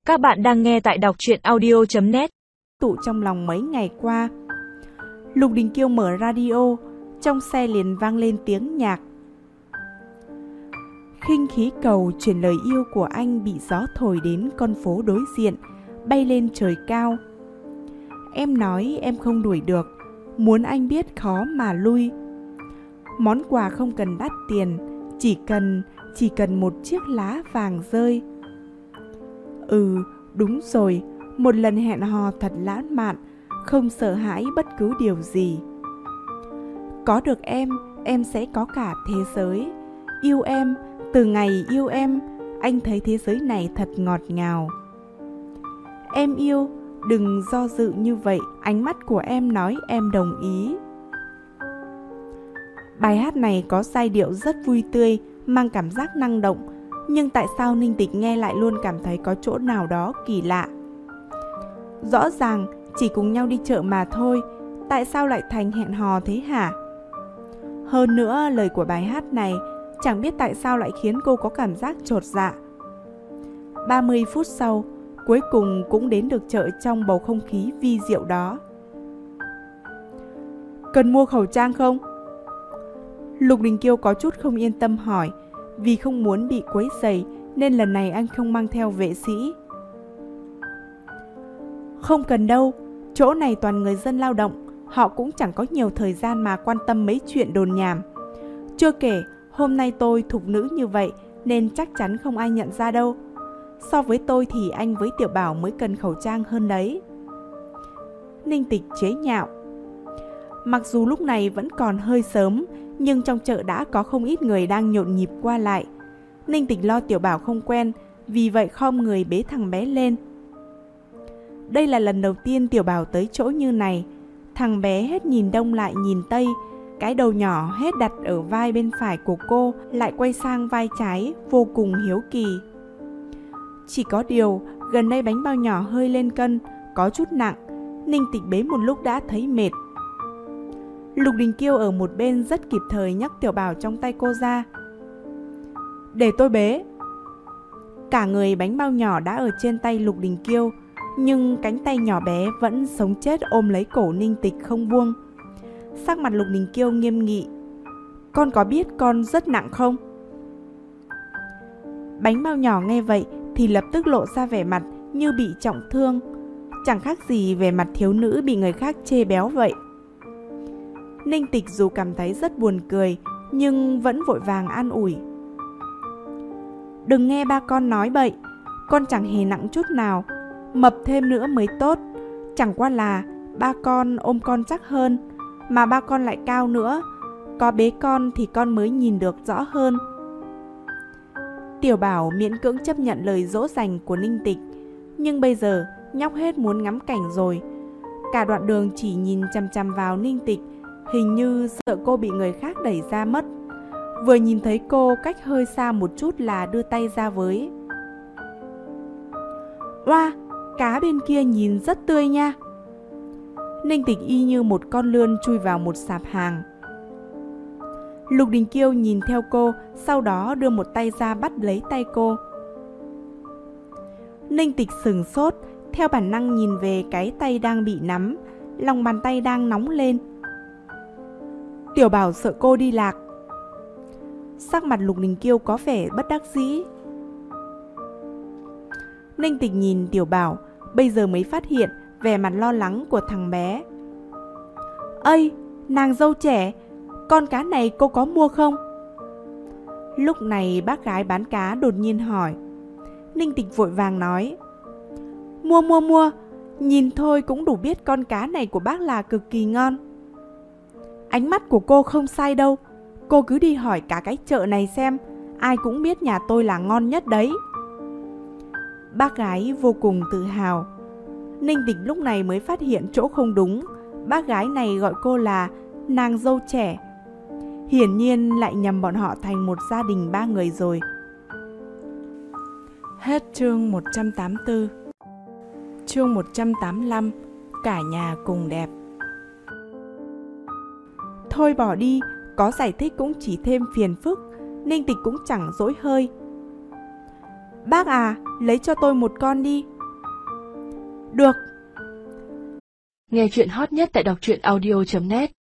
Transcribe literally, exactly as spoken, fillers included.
Các bạn đang nghe tại đọc truyện audio chấm net. Tụ trong lòng mấy ngày qua. Lục Đình Kiêu mở radio, trong xe liền vang lên tiếng nhạc. Khinh khí cầu truyền lời yêu của anh bị gió thổi đến con phố đối diện, bay lên trời cao. Em nói em không đuổi được, muốn anh biết khó mà lui. Món quà không cần đắt tiền, chỉ cần, chỉ cần một chiếc lá vàng rơi. Ừ, đúng rồi, một lần hẹn hò thật lãng mạn, không sợ hãi bất cứ điều gì. Có được em, em sẽ có cả thế giới. Yêu em, từ ngày yêu em, anh thấy thế giới này thật ngọt ngào. Em yêu, đừng do dự như vậy, ánh mắt của em nói em đồng ý. Bài hát này có giai điệu rất vui tươi, mang cảm giác năng động, nhưng tại sao Ninh Tịch nghe lại luôn cảm thấy có chỗ nào đó kỳ lạ. Rõ ràng chỉ cùng nhau đi chợ mà thôi, tại sao lại thành hẹn hò thế hả? Hơn nữa lời của bài hát này chẳng biết tại sao lại khiến cô có cảm giác chột dạ. ba mươi phút sau, cuối cùng cũng đến được chợ trong bầu không khí vi diệu đó. Cần mua khẩu trang không? Lục Đình Kiêu có chút không yên tâm hỏi, vì không muốn bị quấy rầy nên lần này anh không mang theo vệ sĩ. Không cần đâu, chỗ này toàn người dân lao động, họ cũng chẳng có nhiều thời gian mà quan tâm mấy chuyện đồn nhảm. Chưa kể, hôm nay tôi thục nữ như vậy nên chắc chắn không ai nhận ra đâu. So với tôi thì anh với Tiểu Bảo mới cần khẩu trang hơn đấy. Ninh Tịch chế nhạo. Mặc dù lúc này vẫn còn hơi sớm, nhưng trong chợ đã có không ít người đang nhộn nhịp qua lại. Ninh Tịch lo Tiểu Bảo không quen, vì vậy khom người bế thằng bé lên. Đây là lần đầu tiên Tiểu Bảo tới chỗ như này. Thằng bé hết nhìn đông lại nhìn tây, cái đầu nhỏ hết đặt ở vai bên phải của cô lại quay sang vai trái, vô cùng hiếu kỳ. Chỉ có điều, gần đây bánh bao nhỏ hơi lên cân, có chút nặng. Ninh Tịch bế một lúc đã thấy mệt. Lục Đình Kiêu ở một bên rất kịp thời nhấc Tiểu Bảo trong tay cô ra. Để tôi bế. Cả người bánh bao nhỏ đã ở trên tay Lục Đình Kiêu, nhưng cánh tay nhỏ bé vẫn sống chết ôm lấy cổ Ninh Tịch không buông. Sắc mặt Lục Đình Kiêu nghiêm nghị. Con có biết con rất nặng không? Bánh bao nhỏ nghe vậy thì lập tức lộ ra vẻ mặt như bị trọng thương, chẳng khác gì vẻ mặt thiếu nữ bị người khác chê béo vậy. Ninh Tịch dù cảm thấy rất buồn cười, nhưng vẫn vội vàng an ủi. Đừng nghe ba con nói bậy, con chẳng hề nặng chút nào, mập thêm nữa mới tốt. Chẳng qua là ba con ôm con chắc hơn, mà ba con lại cao nữa, có bế con thì con mới nhìn được rõ hơn. Tiểu Bảo miễn cưỡng chấp nhận lời dỗ dành của Ninh Tịch, nhưng bây giờ nhóc hết muốn ngắm cảnh rồi. Cả đoạn đường chỉ nhìn chằm chằm vào Ninh Tịch, hình như sợ cô bị người khác đẩy ra mất. Vừa nhìn thấy cô cách hơi xa một chút là đưa tay ra với. Oa, cá bên kia nhìn rất tươi nha. Ninh Tịch y như một con lươn chui vào một sạp hàng. Lục Đình Kiêu nhìn theo cô, sau đó đưa một tay ra bắt lấy tay cô. Ninh Tịch sửng sốt, theo bản năng nhìn về cái tay đang bị nắm, lòng bàn tay đang nóng lên. Tiểu Bảo sợ cô đi lạc. Sắc mặt Lục Đình Kiêu có vẻ bất đắc dĩ. Ninh Tịch nhìn Tiểu Bảo, bây giờ mới phát hiện vẻ mặt lo lắng của thằng bé. Ây, nàng dâu trẻ, con cá này cô có mua không? Lúc này bác gái bán cá đột nhiên hỏi. Ninh Tịch vội vàng nói. Mua mua mua, nhìn thôi cũng đủ biết con cá này của bác là cực kỳ ngon. Ánh mắt của cô không sai đâu, cô cứ đi hỏi cả cái chợ này xem, ai cũng biết nhà tôi là ngon nhất đấy. Bác gái vô cùng tự hào. Ninh Tịch lúc này mới phát hiện chỗ không đúng, bác gái này gọi cô là nàng dâu trẻ. Hiển nhiên lại nhầm bọn họ thành một gia đình ba người rồi. Hết chương một trăm tám mươi tư. Chương một trăm tám mươi lăm. Cả nhà cùng đẹp. Thôi bỏ đi, có giải thích cũng chỉ thêm phiền phức. Ninh Tịch cũng chẳng dỗi hơi. Bác à, lấy cho tôi một con đi. Được. Nghe chuyện hot nhất tại đọc truyện audio chấm net.